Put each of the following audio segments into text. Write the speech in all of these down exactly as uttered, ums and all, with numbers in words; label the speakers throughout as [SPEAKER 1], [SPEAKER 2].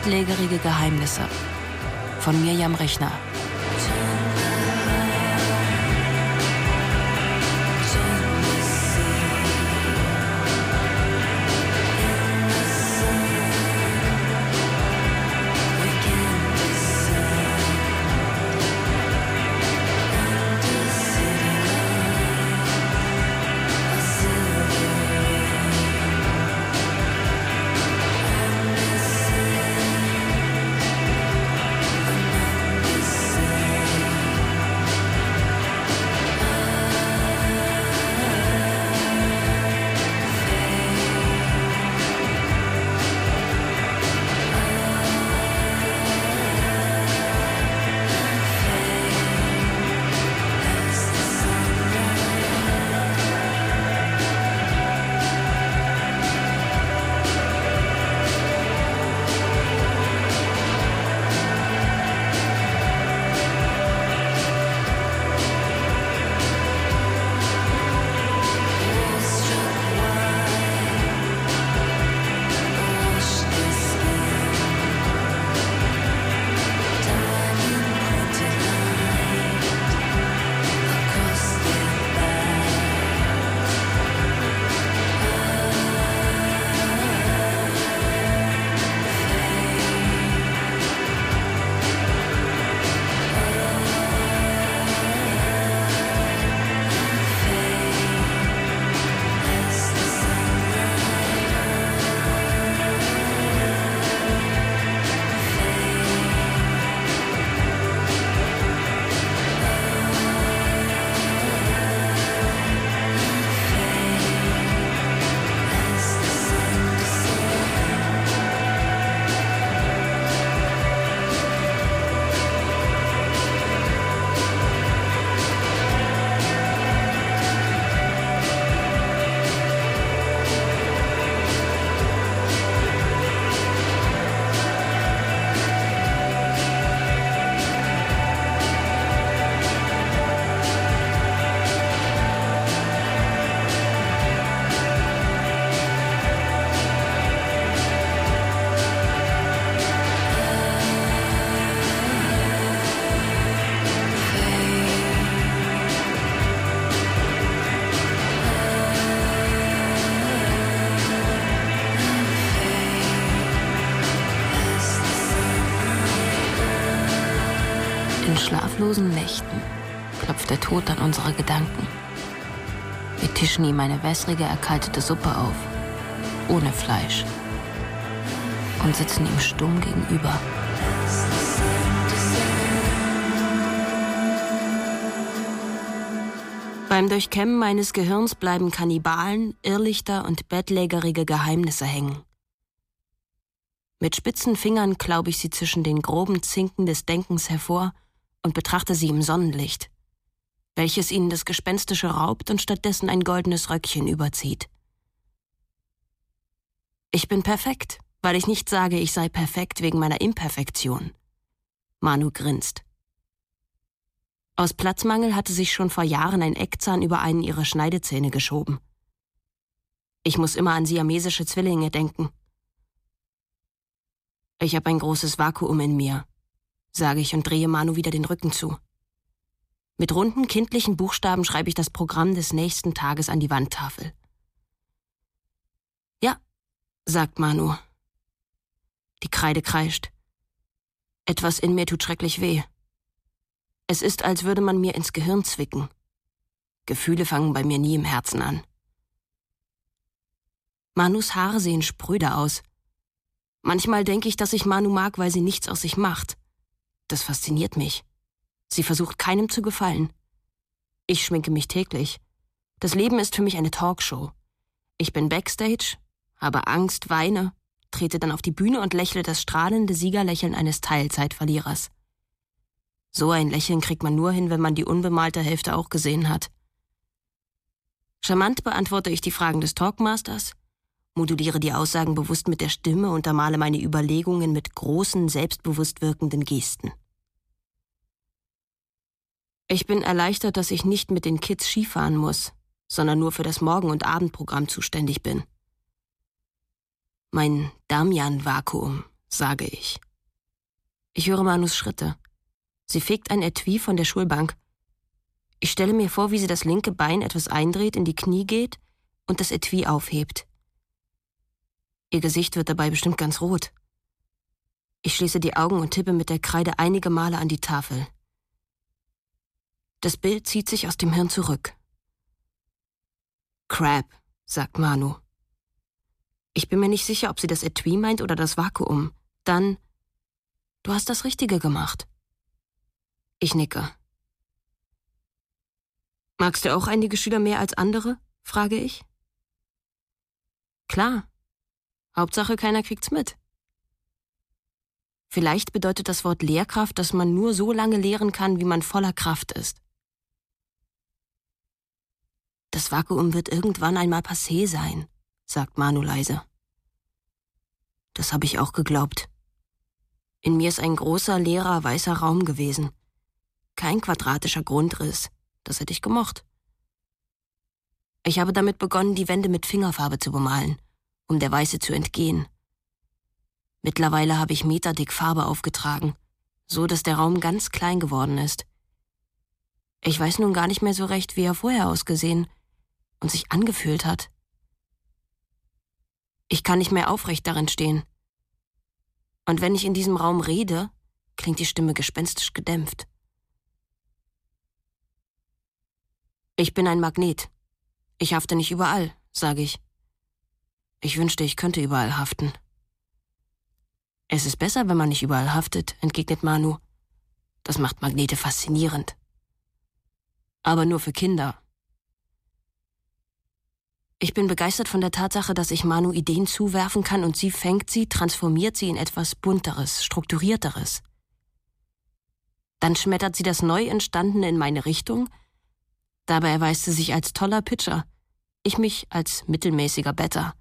[SPEAKER 1] bettlägerige Geheimnisse von Mirjam Rechner. In schlaflosen Nächten klopft der Tod an unsere Gedanken. Wir tischen ihm eine wässrige, erkaltete Suppe auf, ohne Fleisch, und sitzen ihm stumm gegenüber. Beim Durchkämmen meines Gehirns bleiben Kannibalen, Irrlichter und bettlägerige Geheimnisse hängen. Mit spitzen Fingern klaube ich sie zwischen den groben Zinken des Denkens hervor und betrachte sie im Sonnenlicht, welches ihnen das Gespenstische raubt und stattdessen ein goldenes Röckchen überzieht. Ich bin perfekt, weil ich nicht sage, ich sei perfekt wegen meiner Imperfektion. Manu grinst. Aus Platzmangel hatte sich schon vor Jahren ein Eckzahn über einen ihrer Schneidezähne geschoben. Ich muss immer an siamesische Zwillinge denken. Ich habe ein großes Vakuum in mir, sage ich und drehe Manu wieder den Rücken zu. Mit runden, kindlichen Buchstaben schreibe ich das Programm des nächsten Tages an die Wandtafel. Ja, sagt Manu. Die Kreide kreischt. Etwas in mir tut schrecklich weh. Es ist, als würde man mir ins Gehirn zwicken. Gefühle fangen bei mir nie im Herzen an. Manus Haare sehen spröde aus. Manchmal denke ich, dass ich Manu mag, weil sie nichts aus sich macht. Das fasziniert mich. Sie versucht keinem zu gefallen. Ich schminke mich täglich. Das Leben ist für mich eine Talkshow. Ich bin Backstage, habe Angst, weine, trete dann auf die Bühne und lächle das strahlende Siegerlächeln eines Teilzeitverlierers. So ein Lächeln kriegt man nur hin, wenn man die unbemalte Hälfte auch gesehen hat. Charmant beantworte ich die Fragen des Talkmasters, moduliere die Aussagen bewusst mit der Stimme und untermale meine Überlegungen mit großen, selbstbewusst wirkenden Gesten. Ich bin erleichtert, dass ich nicht mit den Kids Skifahren muss, sondern nur für das Morgen- und Abendprogramm zuständig bin. Mein Damian-Vakuum, sage ich. Ich höre Manus Schritte. Sie fegt ein Etui von der Schulbank. Ich stelle mir vor, wie sie das linke Bein etwas eindreht, in die Knie geht und das Etui aufhebt. Ihr Gesicht wird dabei bestimmt ganz rot. Ich schließe die Augen und tippe mit der Kreide einige Male an die Tafel. Das Bild zieht sich aus dem Hirn zurück. Crap, sagt Manu. Ich bin mir nicht sicher, ob sie das Etui meint oder das Vakuum. Dann, du hast das Richtige gemacht. Ich nicke. Magst du auch einige Schüler mehr als andere? Frage ich. Klar. Hauptsache, keiner kriegt's mit. Vielleicht bedeutet das Wort Lehrkraft, dass man nur so lange lehren kann, wie man voller Kraft ist. Das Vakuum wird irgendwann einmal passé sein, sagt Manu leise. Das habe ich auch geglaubt. In mir ist ein großer, leerer, weißer Raum gewesen. Kein quadratischer Grundriss. Das hätte ich gemocht. Ich habe damit begonnen, die Wände mit Fingerfarbe zu bemalen, um der Weiße zu entgehen. Mittlerweile habe ich meterdick Farbe aufgetragen, so dass der Raum ganz klein geworden ist. Ich weiß nun gar nicht mehr so recht, wie er vorher ausgesehen und sich angefühlt hat. Ich kann nicht mehr aufrecht darin stehen. Und wenn ich in diesem Raum rede, klingt die Stimme gespenstisch gedämpft. Ich bin ein Magnet. Ich hafte nicht überall, sage ich. Ich wünschte, ich könnte überall haften. Es ist besser, wenn man nicht überall haftet, entgegnet Manu. Das macht Magnete faszinierend. Aber nur für Kinder. Ich bin begeistert von der Tatsache, dass ich Manu Ideen zuwerfen kann und sie fängt sie, transformiert sie in etwas Bunteres, Strukturierteres. Dann schmettert sie das neu Entstandene in meine Richtung. Dabei erweist sie sich als toller Pitcher, ich mich als mittelmäßiger Better.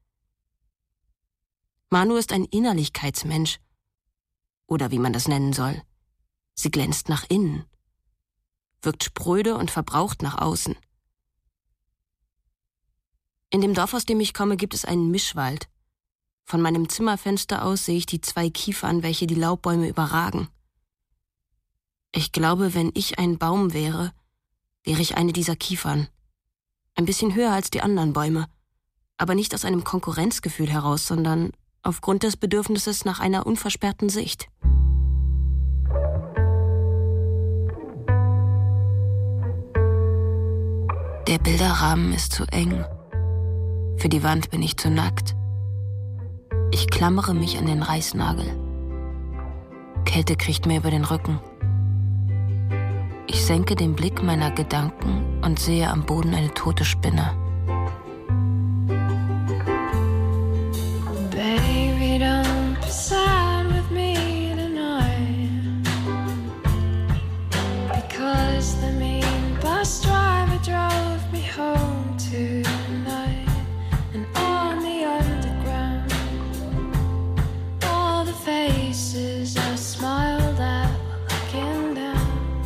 [SPEAKER 1] Manu ist ein Innerlichkeitsmensch, oder wie man das nennen soll. Sie glänzt nach innen, wirkt spröde und verbraucht nach außen. In dem Dorf, aus dem ich komme, gibt es einen Mischwald. Von meinem Zimmerfenster aus sehe ich die zwei Kiefern, welche die Laubbäume überragen. Ich glaube, wenn ich ein Baum wäre, wäre ich eine dieser Kiefern. Ein bisschen höher als die anderen Bäume, aber nicht aus einem Konkurrenzgefühl heraus, sondern aufgrund des Bedürfnisses nach einer unversperrten Sicht. Der Bilderrahmen ist zu eng. Für die Wand bin ich zu nackt. Ich klammere mich an den Reißnagel. Kälte kriecht mir über den Rücken. Ich senke den Blick meiner Gedanken und sehe am Boden eine tote Spinne.
[SPEAKER 2] Baby, don't be sad with me tonight, because the mean bus driver drove me home tonight. And on the underground, all the faces I smiled at were looking down.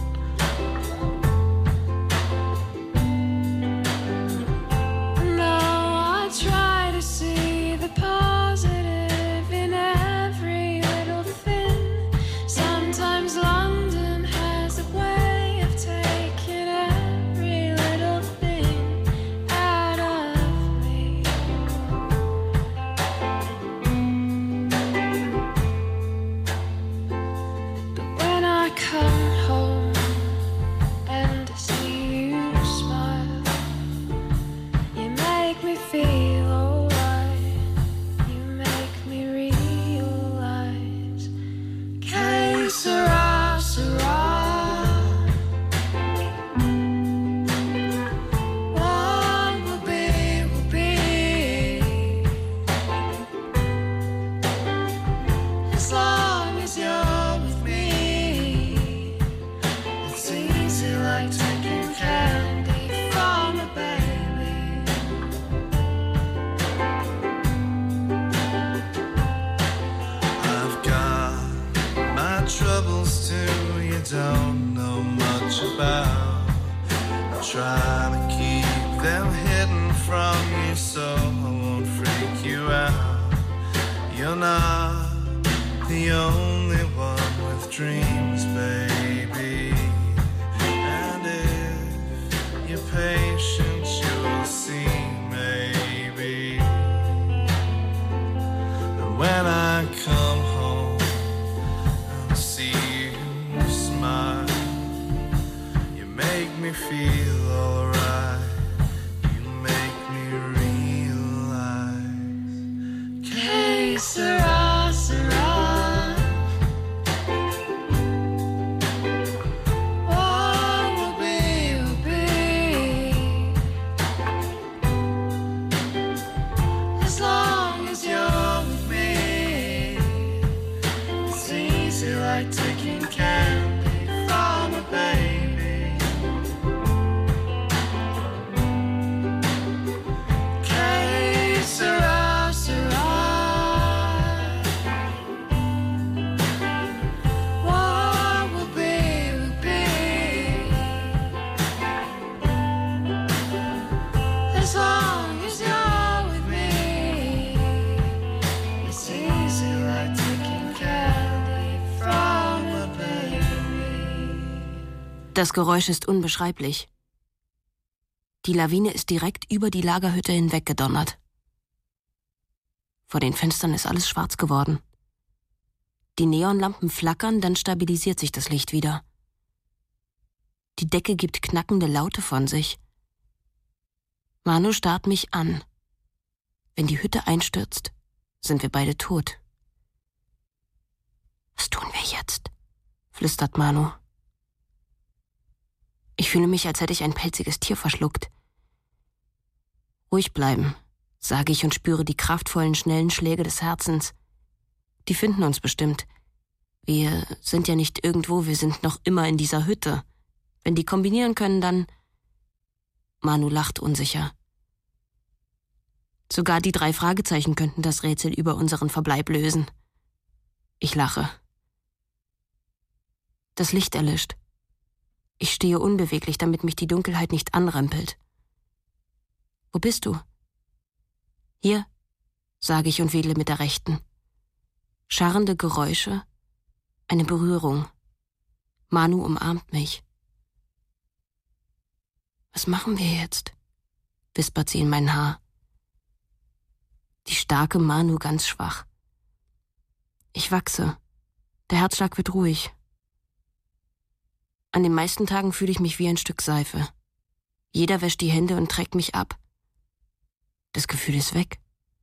[SPEAKER 3] Don't know much about. Try to keep them hidden from you so I won't freak you out. You're not the only one with dreams, baby. And if you're patient, you'll see, maybe. And when I come home and see you smile, you make me feel alright. You make me realize. Que sera, sera. What will be, will be. As long as you're with me, it's easy like taking candy from a baby. Que sera, sera. What will be, will be. As long as you're with me, it's easy like taking candy from a baby.
[SPEAKER 1] Das Geräusch ist unbeschreiblich. Die Lawine ist direkt über die Lagerhütte hinweggedonnert. Vor den Fenstern ist alles schwarz geworden. Die Neonlampen flackern, dann stabilisiert sich das Licht wieder. Die Decke gibt knackende Laute von sich. Manu starrt mich an. Wenn die Hütte einstürzt, sind wir beide tot. Was tun wir jetzt? Flüstert Manu. Ich fühle mich, als hätte ich ein pelziges Tier verschluckt. Ruhig bleiben, sage ich und spüre die kraftvollen, schnellen Schläge des Herzens. Die finden uns bestimmt. Wir sind ja nicht irgendwo, wir sind noch immer in dieser Hütte. Wenn die kombinieren können, dann... Manu lacht unsicher. Sogar die drei Fragezeichen könnten das Rätsel über unseren Verbleib lösen. Ich lache. Das Licht erlischt. Ich stehe unbeweglich, damit mich die Dunkelheit nicht anrempelt. Wo bist du? Hier, sage ich und wedle mit der Rechten. Scharrende Geräusche, eine Berührung. Manu umarmt mich. Was machen wir jetzt? Wispert sie in mein Haar. Die starke Manu ganz schwach. Ich wachse. Der Herzschlag wird ruhig. An den meisten Tagen fühle ich mich wie ein Stück Seife. Jeder wäscht die Hände und trägt mich ab. Das Gefühl ist weg.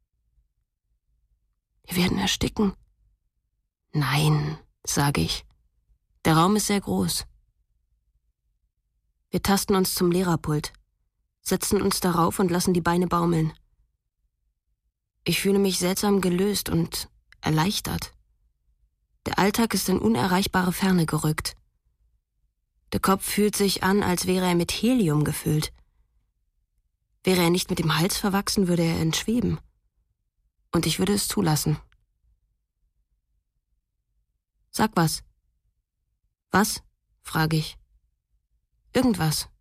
[SPEAKER 1] Wir werden ersticken. Nein, sage ich. Der Raum ist sehr groß. Wir tasten uns zum Lehrerpult, setzen uns darauf und lassen die Beine baumeln. Ich fühle mich seltsam gelöst und erleichtert. Der Alltag ist in unerreichbare Ferne gerückt. Der Kopf fühlt sich an, als wäre er mit Helium gefüllt. Wäre er nicht mit dem Hals verwachsen, würde er entschweben. Und ich würde es zulassen. Sag was. Was? Frage ich. Irgendwas.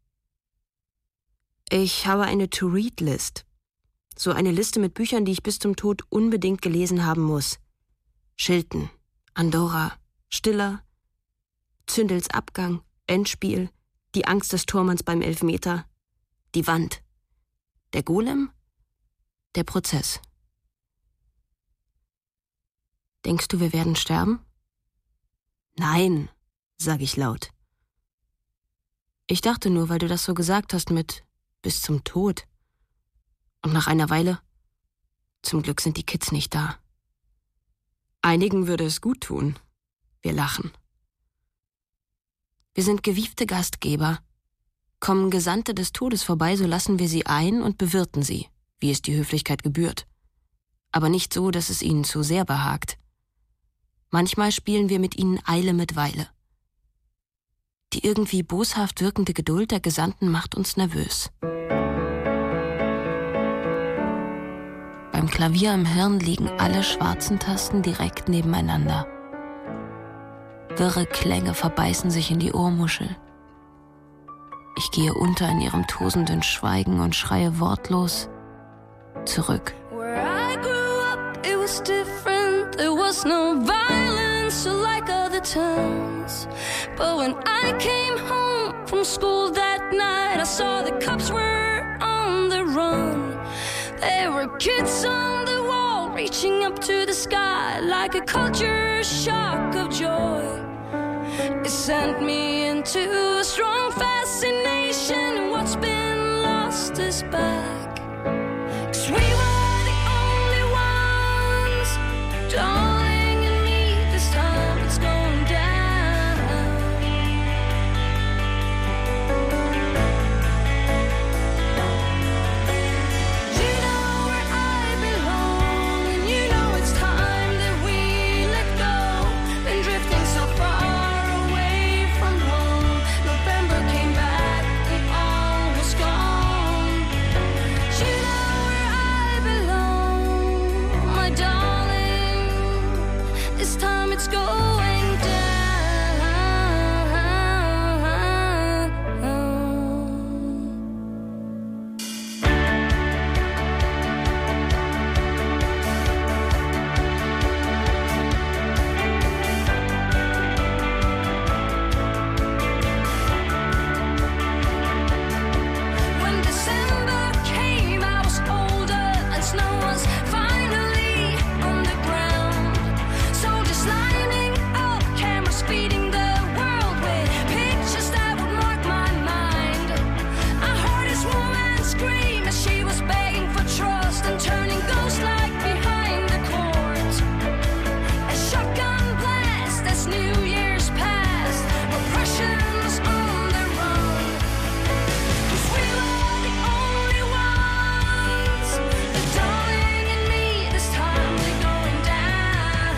[SPEAKER 1] Ich habe eine To-Read-List. So eine Liste mit Büchern, die ich bis zum Tod unbedingt gelesen haben muss. Schilten, Andorra, Stiller, Zündels Abgang, Endspiel, die Angst des Tormanns beim Elfmeter, die Wand, der Golem, der Prozess. Denkst du, wir werden sterben? Nein, sage ich laut. Ich dachte nur, weil du das so gesagt hast mit bis zum Tod. Und nach einer Weile, zum Glück sind die Kids nicht da. Einigen würde es gut tun. Wir lachen. Wir sind gewiefte Gastgeber. Kommen Gesandte des Todes vorbei, so lassen wir sie ein und bewirten sie, wie es die Höflichkeit gebührt. Aber nicht so, dass es ihnen zu sehr behagt. Manchmal spielen wir mit ihnen Eile mit Weile. Die irgendwie boshaft wirkende Geduld der Gesandten macht uns nervös. Beim Klavier im Hirn liegen alle schwarzen Tasten direkt nebeneinander. Wirre Klänge verbeißen sich in die Ohrmuschel. Ich gehe unter in ihrem tosenden Schweigen und schreie wortlos zurück. Where I grew up, it was different. There was no violence.
[SPEAKER 4] answer like other times. But when I came home from school that night, I saw the cops were on the run. There were kids on the wall reaching up to the sky like a culture shock of joy. It sent me into a strong fascination. What's been lost is back. 'Cause we were the only ones, darling and me. This time it's going down. You know where I belong, and you know it's time that we let go. Been drifting so far away from home. November came back and all was gone. You know where I belong, my darling. This time it's going down. When December came, I was older and snow was finally on the ground. Soldiers lining up, cameras speeding the world with pictures that would mark my mind. I heard this woman scream as she was begging for trust and turning ghost-like behind the court. A shotgun blast as New Year's passed. Oppression was on the run. 'Cause we were the only ones, the darling and me. This time we're going down.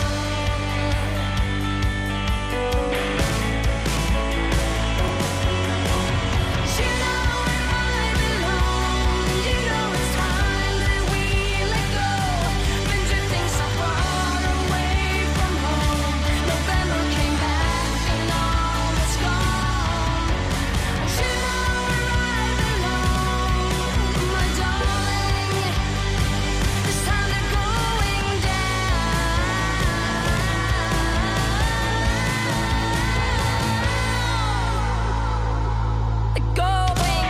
[SPEAKER 4] You know where I belong. You know it's time that we let go. Been drifting so far away from home. November came back and all was gone. You know where I belong, my darling. This time they're going down. They're going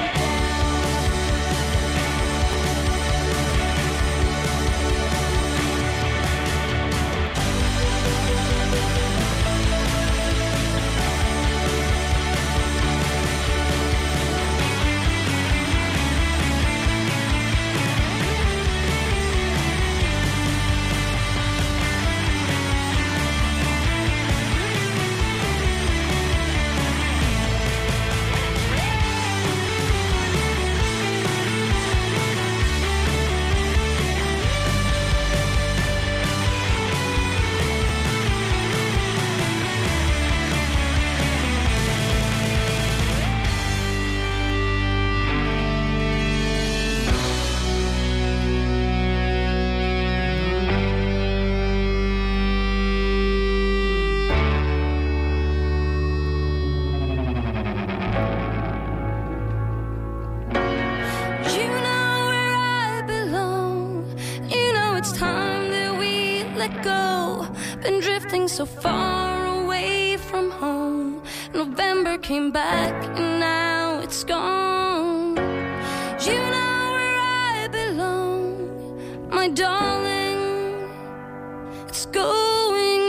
[SPEAKER 4] You know where I belong. You know it's time that we let go. Been drifting so far away from home. November came back and now it's gone. You know where I belong, my darling. It's going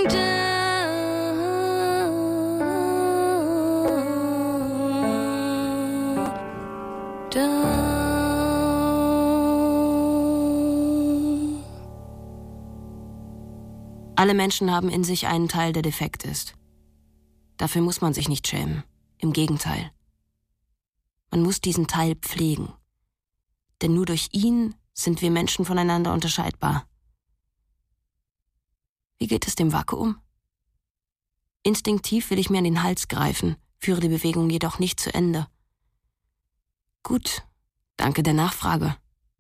[SPEAKER 4] down. Down.
[SPEAKER 1] Alle Menschen haben in sich einen Teil, der defekt ist. Dafür muss man sich nicht schämen. Im Gegenteil. Man muss diesen Teil pflegen. Denn nur durch ihn sind wir Menschen voneinander unterscheidbar. Wie geht es dem Vakuum? Instinktiv will ich mir an den Hals greifen, führe die Bewegung jedoch nicht zu Ende. Gut, danke der Nachfrage.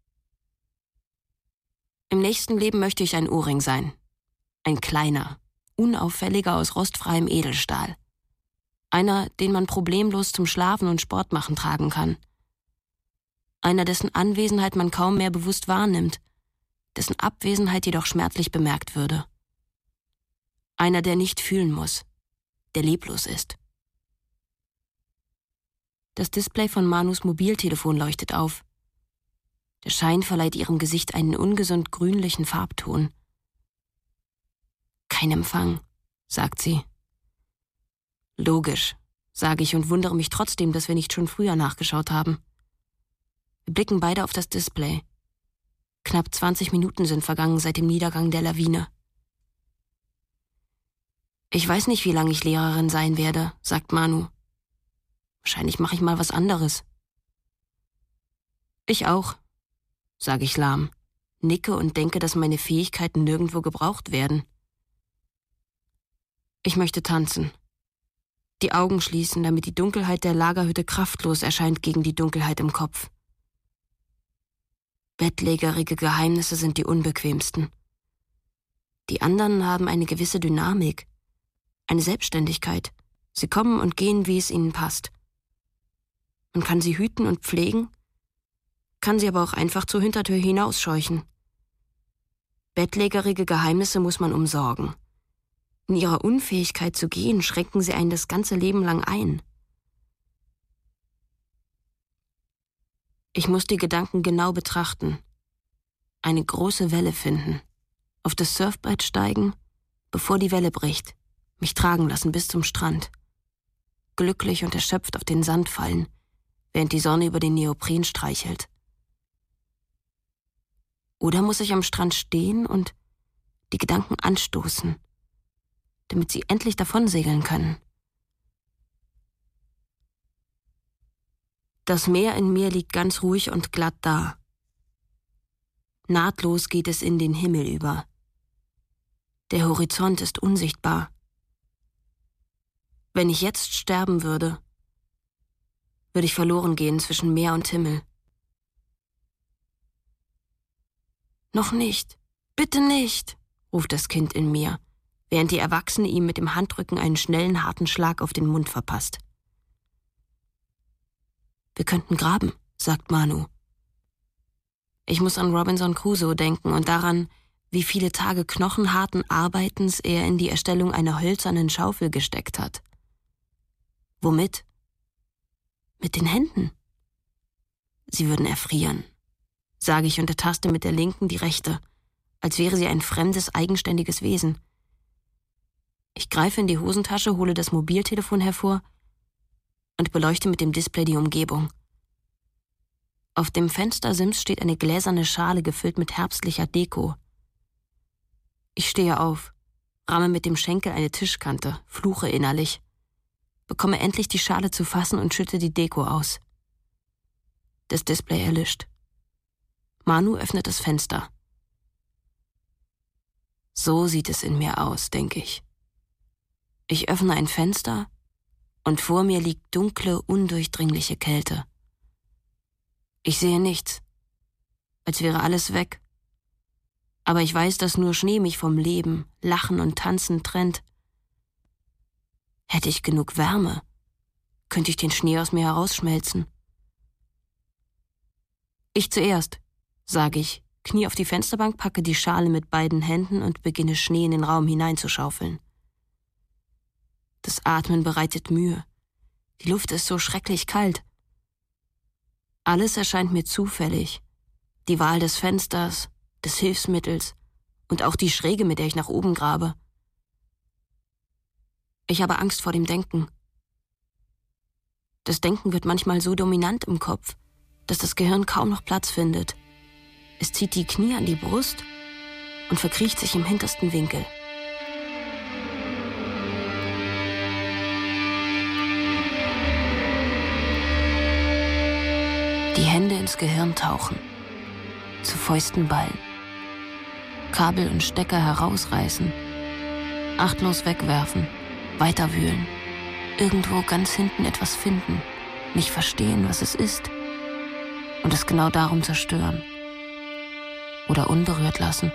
[SPEAKER 1] Im nächsten Leben möchte ich ein Ohrring sein. Ein kleiner, unauffälliger aus rostfreiem Edelstahl. Einer, den man problemlos zum Schlafen und Sport machen tragen kann. Einer, dessen Anwesenheit man kaum mehr bewusst wahrnimmt, dessen Abwesenheit jedoch schmerzlich bemerkt würde. Einer, der nicht fühlen muss, der leblos ist. Das Display von Manus Mobiltelefon leuchtet auf. Der Schein verleiht ihrem Gesicht einen ungesund grünlichen Farbton. Kein Empfang, sagt sie. Logisch, sage ich und wundere mich trotzdem, dass wir nicht schon früher nachgeschaut haben. Wir blicken beide auf das Display. Knapp zwanzig Minuten sind vergangen seit dem Niedergang der Lawine. Ich weiß nicht, wie lange ich Lehrerin sein werde, sagt Manu. Wahrscheinlich mache ich mal was anderes. Ich auch, sage ich lahm, nicke und denke, dass meine Fähigkeiten nirgendwo gebraucht werden. Ich möchte tanzen. Die Augen schließen, damit die Dunkelheit der Lagerhütte kraftlos erscheint gegen die Dunkelheit im Kopf. Bettlägerige Geheimnisse sind die unbequemsten. Die anderen haben eine gewisse Dynamik, eine Selbstständigkeit. Sie kommen und gehen, wie es ihnen passt. Man kann sie hüten und pflegen, kann sie aber auch einfach zur Hintertür hinausscheuchen. Bettlägerige Geheimnisse muss man umsorgen. In ihrer Unfähigkeit zu gehen, schränken sie einen das ganze Leben lang ein. Ich muss die Gedanken genau betrachten, eine große Welle finden, auf das Surfbrett steigen, bevor die Welle bricht, mich tragen lassen bis zum Strand, glücklich und erschöpft auf den Sand fallen, während die Sonne über den Neopren streichelt. Oder muss ich am Strand stehen und die Gedanken anstoßen, damit sie endlich davonsegeln können? Das Meer in mir liegt ganz ruhig und glatt da. Nahtlos geht es in den Himmel über. Der Horizont ist unsichtbar. Wenn ich jetzt sterben würde, würde ich verloren gehen zwischen Meer und Himmel. Noch nicht, bitte nicht, ruft das Kind in mir, während die Erwachsene ihm mit dem Handrücken einen schnellen, harten Schlag auf den Mund verpasst. Wir könnten graben, sagt Manu. Ich muss an Robinson Crusoe denken und daran, wie viele Tage knochenharten Arbeitens er in die Erstellung einer hölzernen Schaufel gesteckt hat. Womit? Mit den Händen. Sie würden erfrieren, sage ich und ertaste mit der linken die rechte, als wäre sie ein fremdes, eigenständiges Wesen. Ich greife in die Hosentasche, hole das Mobiltelefon hervor und beleuchte mit dem Display die Umgebung. Auf dem Fenstersims steht eine gläserne Schale gefüllt mit herbstlicher Deko. Ich stehe auf, ramme mit dem Schenkel eine Tischkante, fluche innerlich, bekomme endlich die Schale zu fassen und schütte die Deko aus. Das Display erlischt. Manu öffnet das Fenster. So sieht es in mir aus, denke ich. Ich öffne ein Fenster und vor mir liegt dunkle, undurchdringliche Kälte. Ich sehe nichts, als wäre alles weg. Aber ich weiß, dass nur Schnee mich vom Leben, Lachen und Tanzen trennt. Hätte ich genug Wärme, könnte ich den Schnee aus mir herausschmelzen. Ich zuerst, sage ich, knie auf die Fensterbank, packe die Schale mit beiden Händen und beginne Schnee in den Raum hineinzuschaufeln. Das Atmen bereitet Mühe. Die Luft ist so schrecklich kalt. Alles erscheint mir zufällig. Die Wahl des Fensters, des Hilfsmittels und auch die Schräge, mit der ich nach oben grabe. Ich habe Angst vor dem Denken. Das Denken wird manchmal so dominant im Kopf, dass das Gehirn kaum noch Platz findet. Es zieht die Knie an die Brust und verkriecht sich im hintersten Winkel. Die Hände ins Gehirn tauchen, zu Fäusten ballen, Kabel und Stecker herausreißen, achtlos wegwerfen, weiterwühlen, irgendwo ganz hinten etwas finden, nicht verstehen, was es ist und es genau darum zerstören oder unberührt lassen.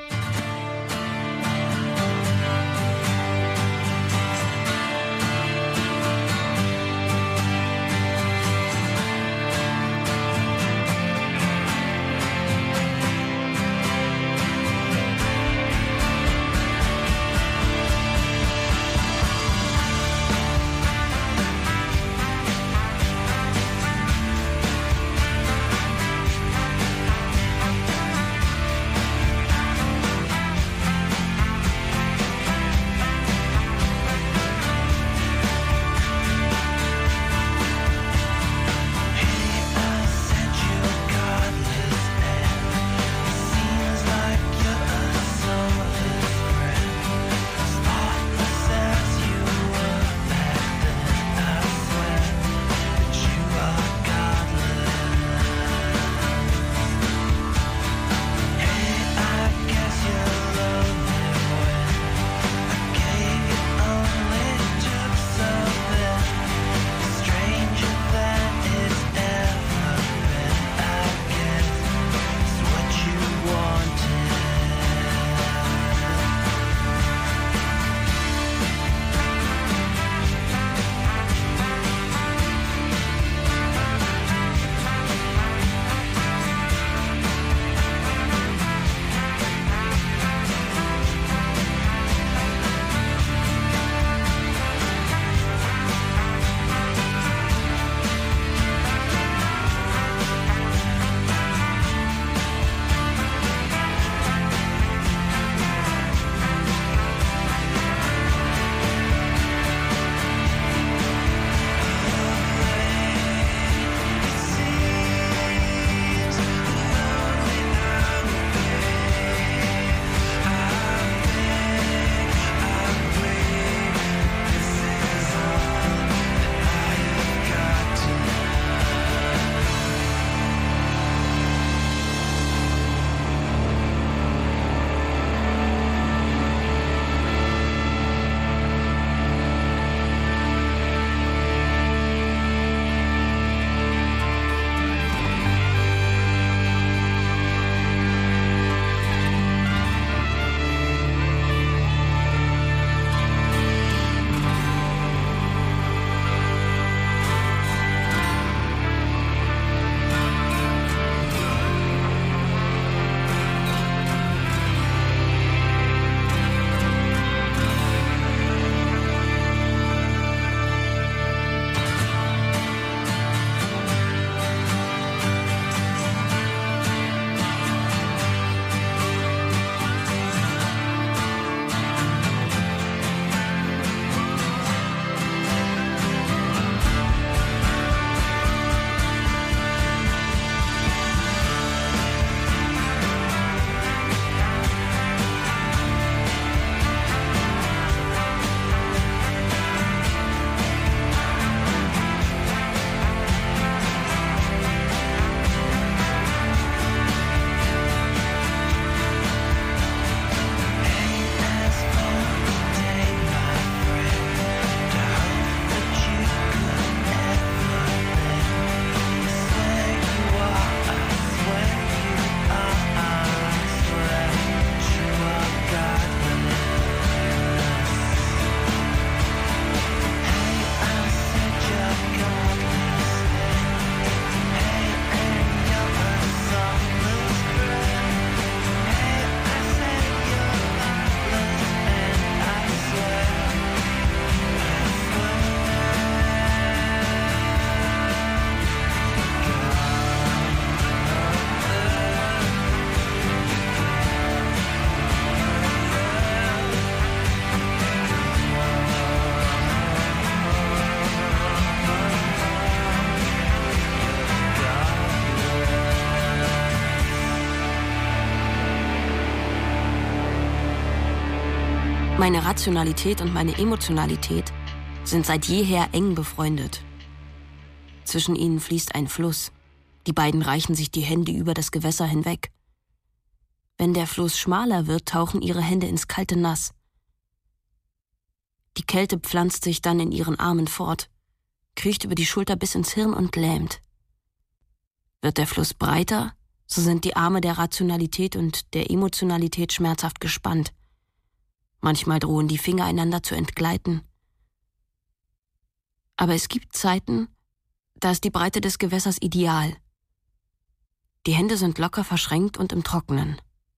[SPEAKER 1] Meine Rationalität und meine Emotionalität sind seit jeher eng befreundet. Zwischen ihnen fließt ein Fluss. Die beiden reichen sich die Hände über das Gewässer hinweg. Wenn der Fluss schmaler wird, tauchen ihre Hände ins kalte Nass. Die Kälte pflanzt sich dann in ihren Armen fort, kriecht über die Schulter bis ins Hirn und lähmt. Wird der Fluss breiter, so sind die Arme der Rationalität und der Emotionalität schmerzhaft gespannt. Manchmal drohen die Finger einander zu entgleiten. Aber es gibt Zeiten, da ist die Breite des Gewässers ideal. Die Hände sind locker verschränkt und im Trockenen.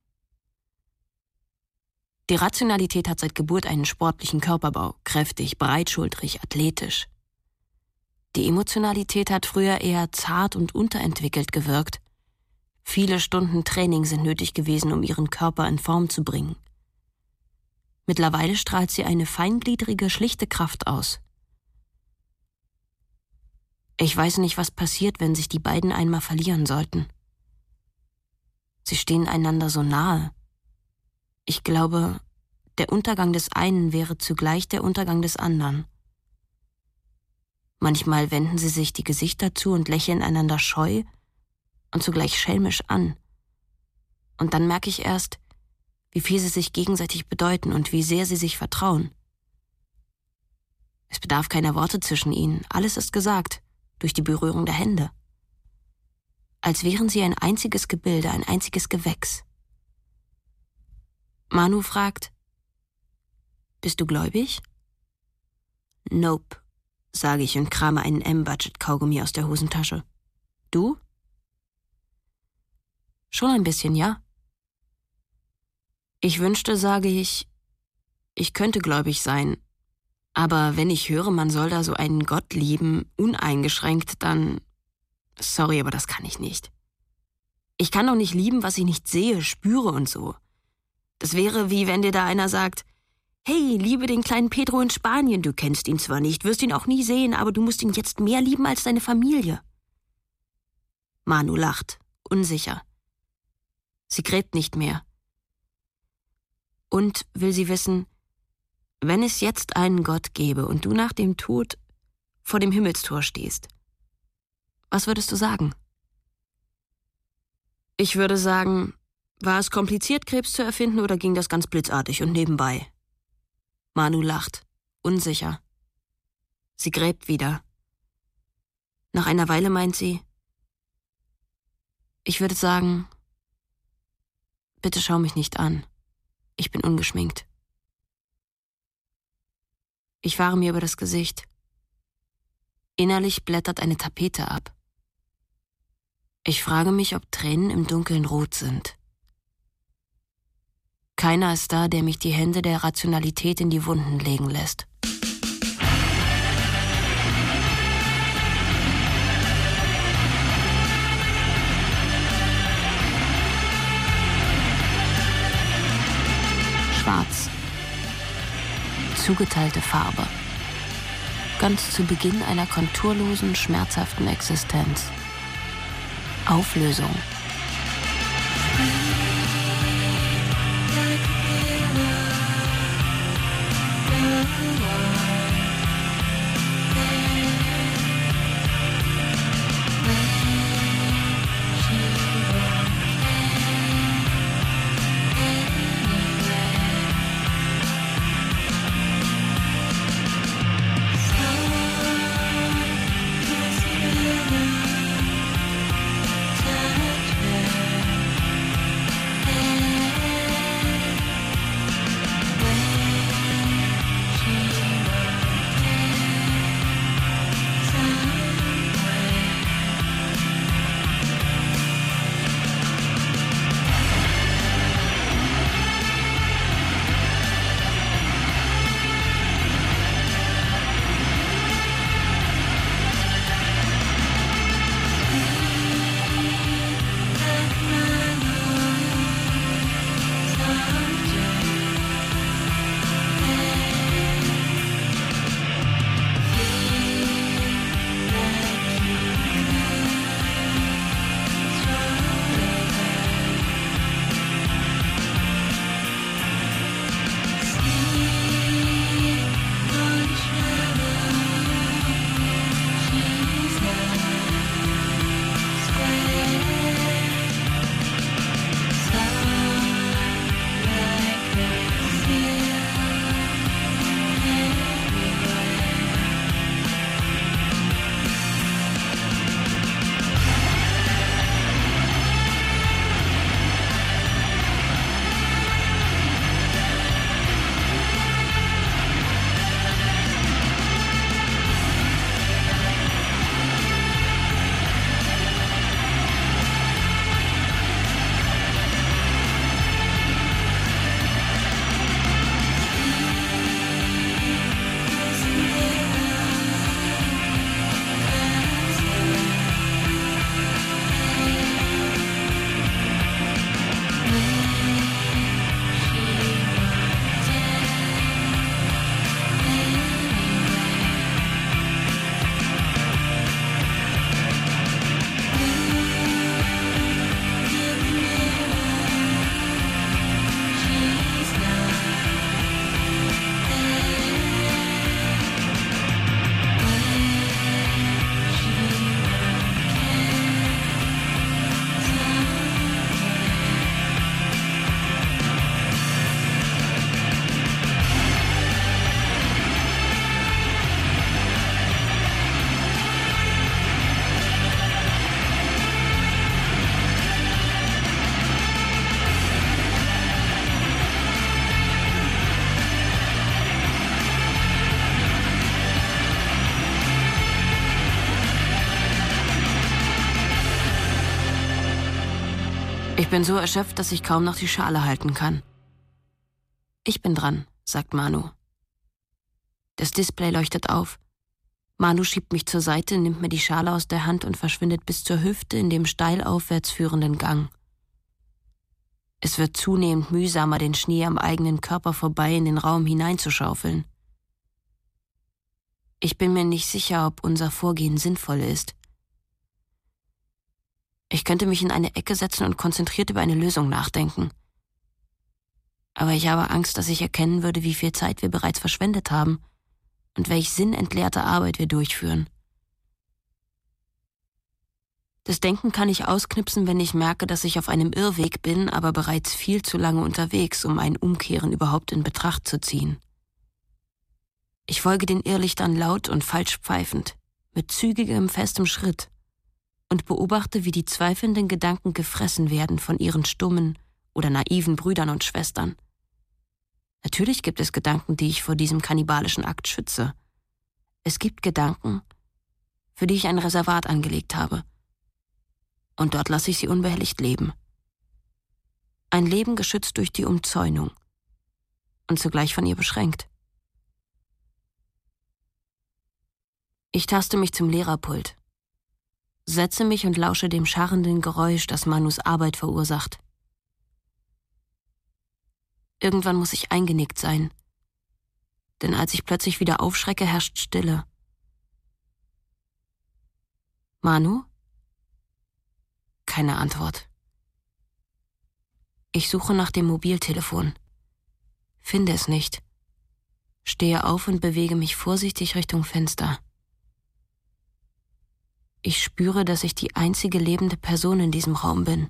[SPEAKER 1] Die Rationalität hat seit Geburt einen sportlichen Körperbau, kräftig, breitschultrig, athletisch. Die Emotionalität hat früher eher zart und unterentwickelt gewirkt. Viele Stunden Training sind nötig gewesen, um ihren Körper in Form zu bringen. Mittlerweile strahlt sie eine feingliedrige, schlichte Kraft aus. Ich weiß nicht, was passiert, wenn sich die beiden einmal verlieren sollten. Sie stehen einander so nahe. Ich glaube, der Untergang des einen wäre zugleich der Untergang des anderen. Manchmal wenden sie sich die Gesichter zu und lächeln einander scheu und zugleich schelmisch an. Und dann merke ich erst, wie viel sie sich gegenseitig bedeuten und wie sehr sie sich vertrauen. Es bedarf keiner Worte zwischen ihnen, alles ist gesagt, durch die Berührung der Hände. Als wären sie ein einziges Gebilde, ein einziges Gewächs. Manu fragt, »Bist du gläubig?« »Nope«, sage ich und krame einen M-Budget-Kaugummi aus der Hosentasche. »Du?« »Schon ein bisschen, ja.« Ich wünschte, sage ich, ich könnte gläubig sein. Aber wenn ich höre, man soll da so einen Gott lieben, uneingeschränkt, dann... Sorry, aber das kann ich nicht. Ich kann doch nicht lieben, was ich nicht sehe, spüre und so. Das wäre, wie wenn dir da einer sagt, hey, liebe den kleinen Pedro in Spanien, du kennst ihn zwar nicht, wirst ihn auch nie sehen, aber du musst ihn jetzt mehr lieben als deine Familie. Manu lacht, unsicher. Sie gräbt nicht mehr. Und will sie wissen, wenn es jetzt einen Gott gäbe und du nach dem Tod vor dem Himmelstor stehst, was würdest du sagen? Ich würde sagen, war es kompliziert, Krebs zu erfinden oder ging das ganz blitzartig und nebenbei? Manu lacht, unsicher. Sie gräbt wieder. Nach einer Weile meint sie, ich würde sagen, bitte schau mich nicht an. Ich bin ungeschminkt. Ich fahre mir über das Gesicht. Innerlich blättert eine Tapete ab. Ich frage mich, ob Tränen im Dunkeln rot sind. Keiner ist da, der mich die Hände der Rationalität in die Wunden legen lässt. Schwarz. Zugeteilte Farbe. Ganz zu Beginn einer konturlosen, schmerzhaften Existenz. Auflösung.
[SPEAKER 2] Touch
[SPEAKER 1] Ich bin so erschöpft, dass ich kaum noch die Schale halten kann. Ich bin dran, sagt Manu. Das Display leuchtet auf. Manu schiebt mich zur Seite, nimmt mir die Schale aus der Hand und verschwindet bis zur Hüfte in dem steil aufwärts führenden Gang. Es wird zunehmend mühsamer, den Schnee am eigenen Körper vorbei in den Raum hineinzuschaufeln. Ich bin mir nicht sicher, ob unser Vorgehen sinnvoll ist. Ich könnte mich in eine Ecke setzen und konzentriert über eine Lösung nachdenken. Aber ich habe Angst, dass ich erkennen würde, wie viel Zeit wir bereits verschwendet haben und welch sinnentleerte Arbeit wir durchführen. Das Denken kann ich ausknipsen, wenn ich merke, dass ich auf einem Irrweg bin, aber bereits viel zu lange unterwegs, um ein Umkehren überhaupt in Betracht zu ziehen. Ich folge den Irrlichtern laut und falsch pfeifend, mit zügigem, festem Schritt und beobachte, wie die zweifelnden Gedanken gefressen werden von ihren stummen oder naiven Brüdern und Schwestern. Natürlich gibt es Gedanken, die ich vor diesem kannibalischen Akt schütze. Es gibt Gedanken, für die ich ein Reservat angelegt habe. Und dort lasse ich sie unbehelligt leben. Ein Leben geschützt durch die Umzäunung und zugleich von ihr beschränkt. Ich taste mich zum Lehrerpult, setze mich und lausche dem scharrenden Geräusch, das Manus Arbeit verursacht. Irgendwann muss ich eingenickt sein, denn als ich plötzlich wieder aufschrecke, herrscht Stille. Manu? Keine Antwort. Ich suche nach dem Mobiltelefon, finde es nicht, stehe auf und bewege mich vorsichtig Richtung Fenster. Ich spüre, dass ich die einzige lebende Person in diesem Raum bin.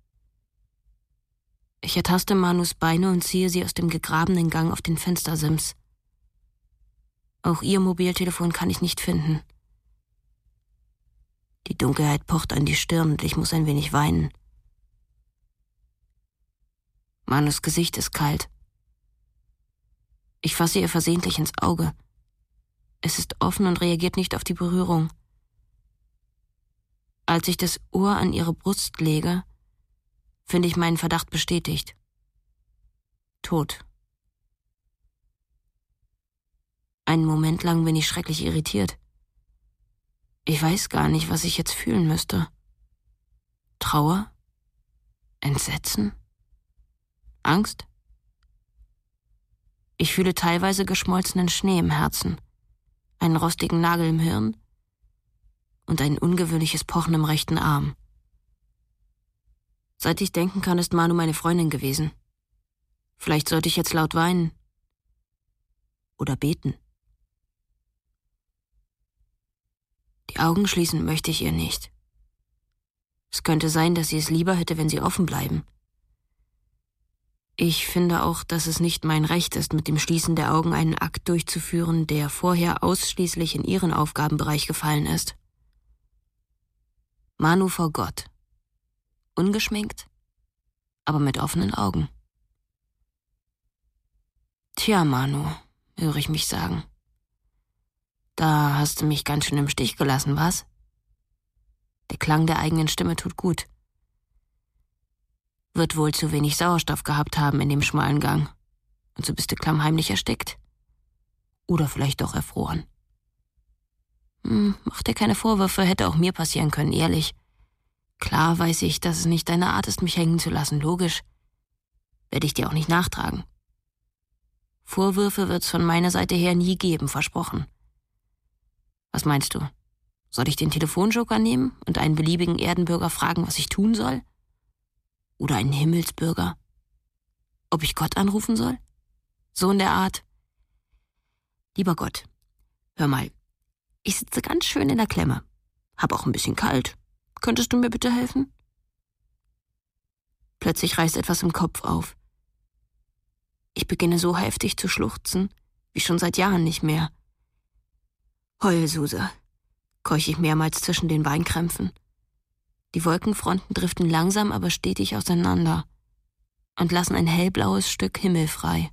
[SPEAKER 1] Ich ertaste Manus Beine und ziehe sie aus dem gegrabenen Gang auf den Fenstersims. Auch ihr Mobiltelefon kann ich nicht finden. Die Dunkelheit pocht an die Stirn und ich muss ein wenig weinen. Manus Gesicht ist kalt. Ich fasse ihr versehentlich ins Auge. Es ist offen und reagiert nicht auf die Berührung. Als ich das Ohr an ihre Brust lege, finde ich meinen Verdacht bestätigt. Tot. Einen Moment lang bin ich schrecklich irritiert. Ich weiß gar nicht, was ich jetzt fühlen müsste. Trauer? Entsetzen? Angst? Ich fühle teilweise geschmolzenen Schnee im Herzen, einen rostigen Nagel im Hirn und ein ungewöhnliches Pochen im rechten Arm. Seit ich denken kann, ist Manu meine Freundin gewesen. Vielleicht sollte ich jetzt laut weinen. Oder beten. Die Augen schließen möchte ich ihr nicht. Es könnte sein, dass sie es lieber hätte, wenn sie offen bleiben. Ich finde auch, dass es nicht mein Recht ist, mit dem Schließen der Augen einen Akt durchzuführen, der vorher ausschließlich in ihren Aufgabenbereich gefallen ist. Manu vor Gott. Ungeschminkt, aber mit offenen Augen. Tja, Manu, höre ich mich sagen. Da hast du mich ganz schön im Stich gelassen, was? Der Klang der eigenen Stimme tut gut. Wird wohl zu wenig Sauerstoff gehabt haben in dem schmalen Gang. Und so bist du klammheimlich erstickt. Oder vielleicht doch erfroren. Hm, mach dir keine Vorwürfe, hätte auch mir passieren können, ehrlich. Klar weiß ich, dass es nicht deine Art ist, mich hängen zu lassen, logisch. Werde ich dir auch nicht nachtragen. Vorwürfe wird's von meiner Seite her nie geben, versprochen. Was meinst du? Soll ich den Telefonjoker nehmen und einen beliebigen Erdenbürger fragen, was ich tun soll? Oder einen Himmelsbürger? Ob ich Gott anrufen soll? So in der Art. Lieber Gott, hör mal, ich sitze ganz schön in der Klemme. Hab auch ein bisschen kalt. Könntest du mir bitte helfen? Plötzlich reißt etwas im Kopf auf. Ich beginne so heftig zu schluchzen, wie schon seit Jahren nicht mehr. Heulsuse, keuche ich mehrmals zwischen den Weinkrämpfen. Die Wolkenfronten driften langsam, aber stetig auseinander und lassen ein hellblaues Stück Himmel frei.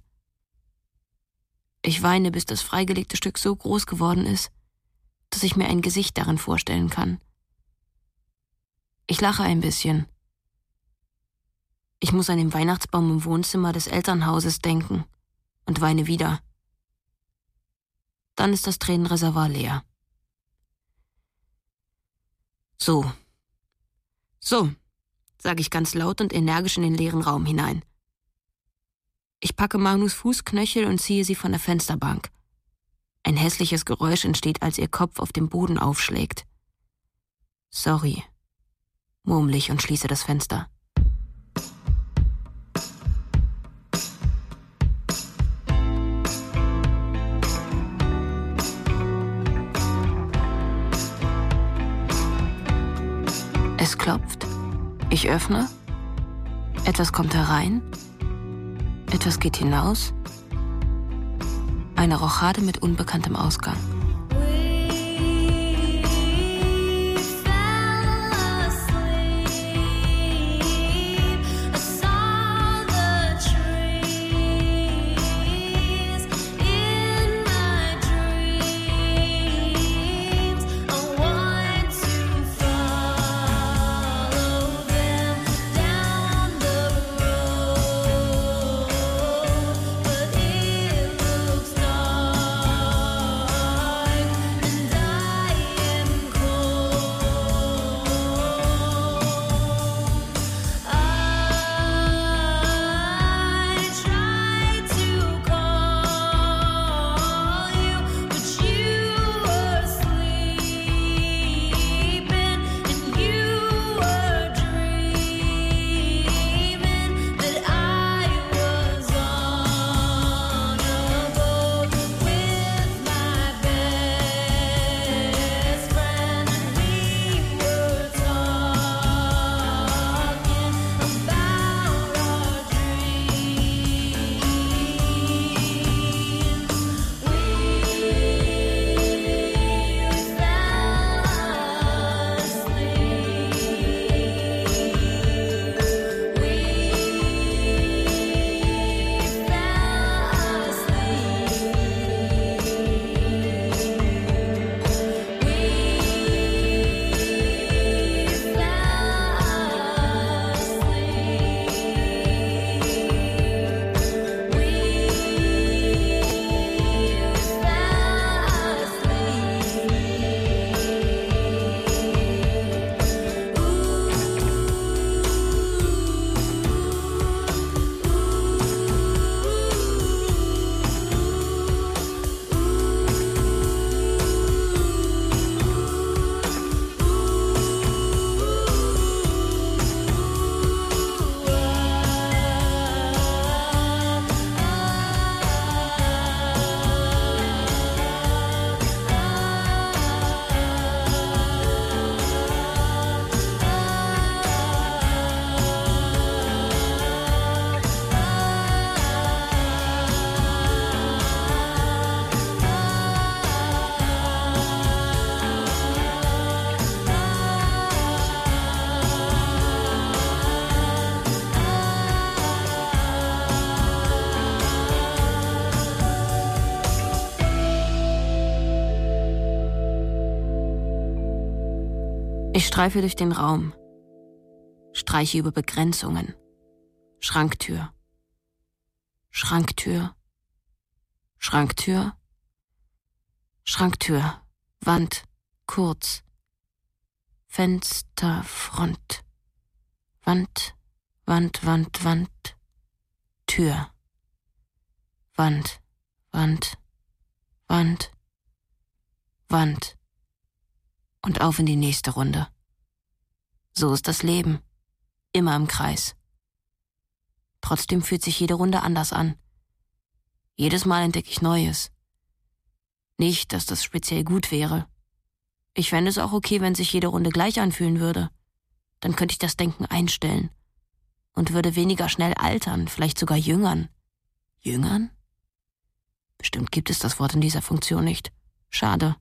[SPEAKER 1] Ich weine, bis das freigelegte Stück so groß geworden ist, dass ich mir ein Gesicht darin vorstellen kann. Ich lache ein bisschen. Ich muss an den Weihnachtsbaum im Wohnzimmer des Elternhauses denken und weine wieder. Dann ist das Tränenreservoir leer. So. So, sage ich ganz laut und energisch in den leeren Raum hinein. Ich packe Manus Fußknöchel und ziehe sie von der Fensterbank. Ein hässliches Geräusch entsteht, als ihr Kopf auf dem Boden aufschlägt. Sorry, murmle ich und schließe das Fenster. Es klopft. Ich öffne. Etwas kommt herein. Etwas geht hinaus. Eine Rochade mit unbekanntem Ausgang. Ich streife durch den Raum, streiche über Begrenzungen. Schranktür, Schranktür, Schranktür, Schranktür, Wand, kurz, Fenster, Front, Wand, Wand, Wand, Wand, Tür, Wand, Wand, Wand, Wand. Und auf in die nächste Runde. So ist das Leben. Immer im Kreis. Trotzdem fühlt sich jede Runde anders an. Jedes Mal entdecke ich Neues. Nicht, dass das speziell gut wäre. Ich fände es auch okay, wenn sich jede Runde gleich anfühlen würde. Dann könnte ich das Denken einstellen. Und würde weniger schnell altern, vielleicht sogar jüngern. Jüngern? Bestimmt gibt es das Wort in dieser Funktion nicht. Schade.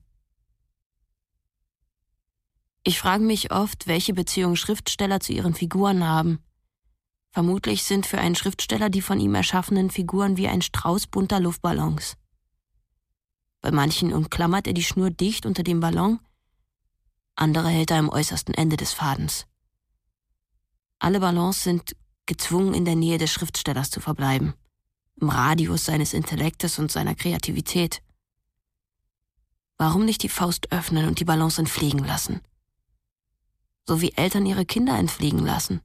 [SPEAKER 1] Ich frage mich oft, welche Beziehung Schriftsteller zu ihren Figuren haben. Vermutlich sind für einen Schriftsteller die von ihm erschaffenen Figuren wie ein Strauß bunter Luftballons. Bei manchen umklammert er die Schnur dicht unter dem Ballon, andere hält er am äußersten Ende des Fadens. Alle Ballons sind gezwungen, in der Nähe des Schriftstellers zu verbleiben, im Radius seines Intellektes und seiner Kreativität. Warum nicht die Faust öffnen und die Ballons entfliegen lassen? So wie Eltern ihre Kinder entfliegen lassen.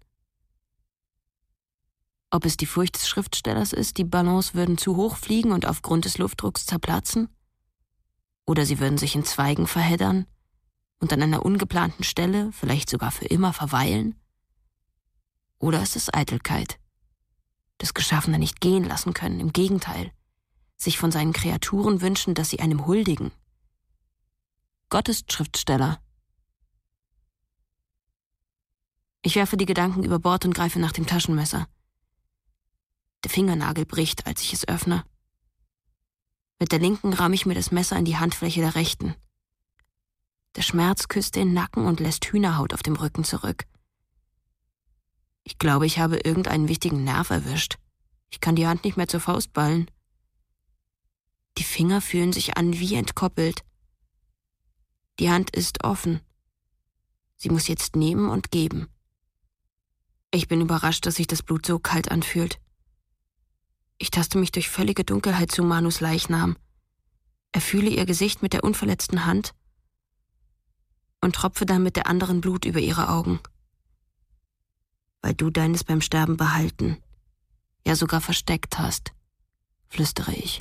[SPEAKER 1] Ob es die Furcht des Schriftstellers ist, die Ballons würden zu hoch fliegen und aufgrund des Luftdrucks zerplatzen? Oder sie würden sich in Zweigen verheddern und an einer ungeplanten Stelle vielleicht sogar für immer verweilen? Oder ist es Eitelkeit? Das Geschaffene nicht gehen lassen können, im Gegenteil. Sich von seinen Kreaturen wünschen, dass sie einem huldigen. Gott ist Schriftsteller. Ich werfe die Gedanken über Bord und greife nach dem Taschenmesser. Der Fingernagel bricht, als ich es öffne. Mit der linken ramme ich mir das Messer in die Handfläche der rechten. Der Schmerz küsst den Nacken und lässt Hühnerhaut auf dem Rücken zurück. Ich glaube, ich habe irgendeinen wichtigen Nerv erwischt. Ich kann die Hand nicht mehr zur Faust ballen. Die Finger fühlen sich an wie entkoppelt. Die Hand ist offen. Sie muss jetzt nehmen und geben. Ich bin überrascht, dass sich das Blut so kalt anfühlt. Ich taste mich durch völlige Dunkelheit zu Manus Leichnam, erfühle ihr Gesicht mit der unverletzten Hand und tropfe dann mit der anderen Blut über ihre Augen. Weil du deines beim Sterben behalten, ja sogar versteckt hast, flüstere ich.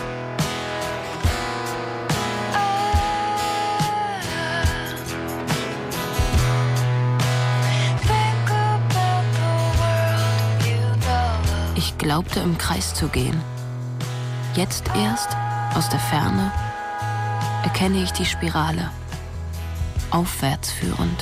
[SPEAKER 1] Ich glaubte, im Kreis zu gehen. Jetzt erst, aus der Ferne, erkenne ich die Spirale, aufwärts führend.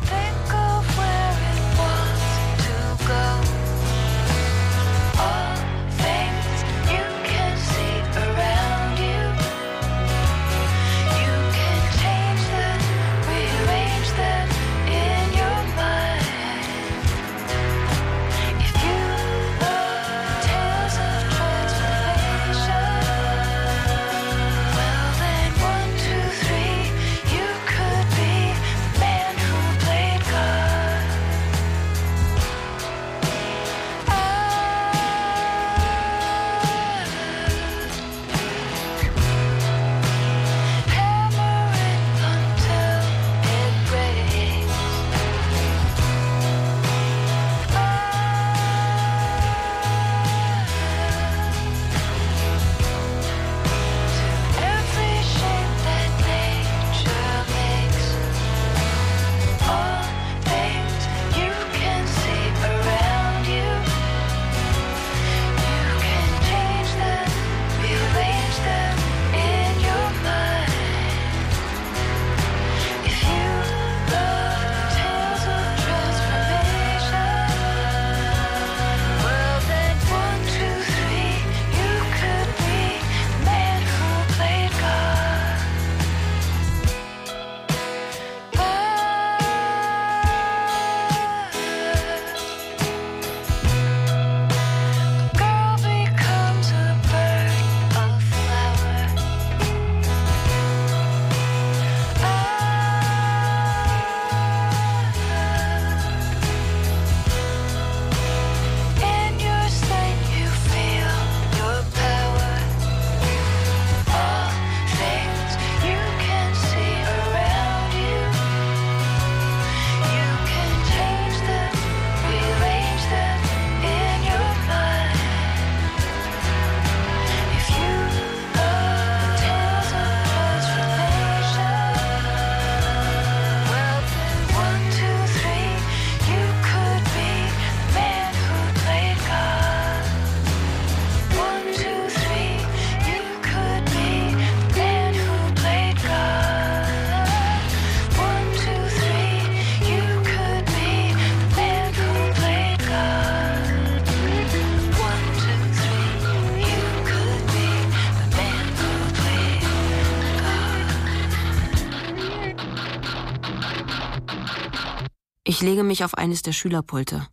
[SPEAKER 1] Ich lege mich auf eines der Schülerpulte.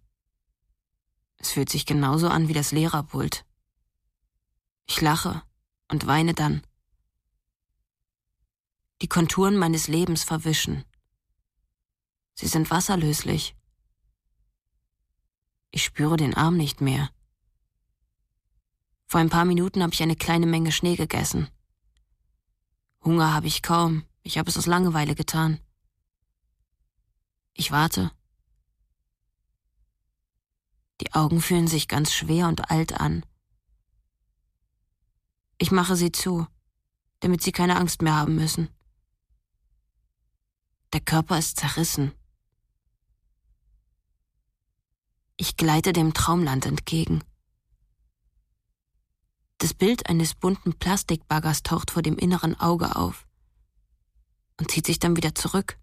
[SPEAKER 1] Es fühlt sich genauso an wie das Lehrerpult. Ich lache und weine dann. Die Konturen meines Lebens verwischen. Sie sind wasserlöslich. Ich spüre den Arm nicht mehr. Vor ein paar Minuten habe ich eine kleine Menge Schnee gegessen. Hunger habe ich kaum, ich habe es aus Langeweile getan. Ich warte. Die Augen fühlen sich ganz schwer und alt an. Ich mache sie zu, damit sie keine Angst mehr haben müssen. Der Körper ist zerrissen. Ich gleite dem Traumland entgegen. Das Bild eines bunten Plastikbaggers taucht vor dem inneren Auge auf und zieht sich dann wieder zurück.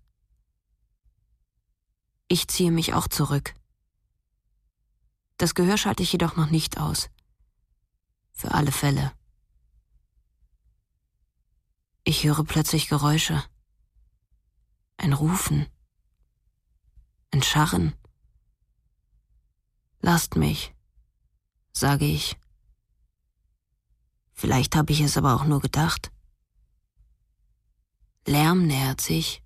[SPEAKER 1] Ich ziehe mich auch zurück. Das Gehör schalte ich jedoch noch nicht aus. Für alle Fälle. Ich höre plötzlich Geräusche. Ein Rufen. Ein Scharren. Lasst mich, sage ich. Vielleicht habe ich es aber auch nur gedacht. Lärm nähert sich.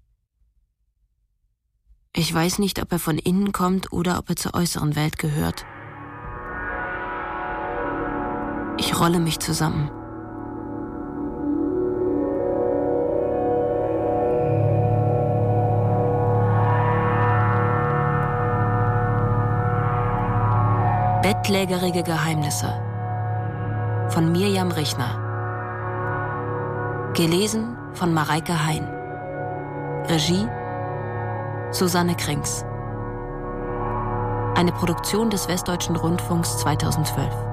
[SPEAKER 1] Ich weiß nicht, ob er von innen kommt oder ob er zur äußeren Welt gehört. Ich rolle mich zusammen. Bettlägerige Geheimnisse von Mirjam Richner. Gelesen von Mareike Hein. Regie Susanne Krings. Eine Produktion des Westdeutschen Rundfunks zweitausendzwölf.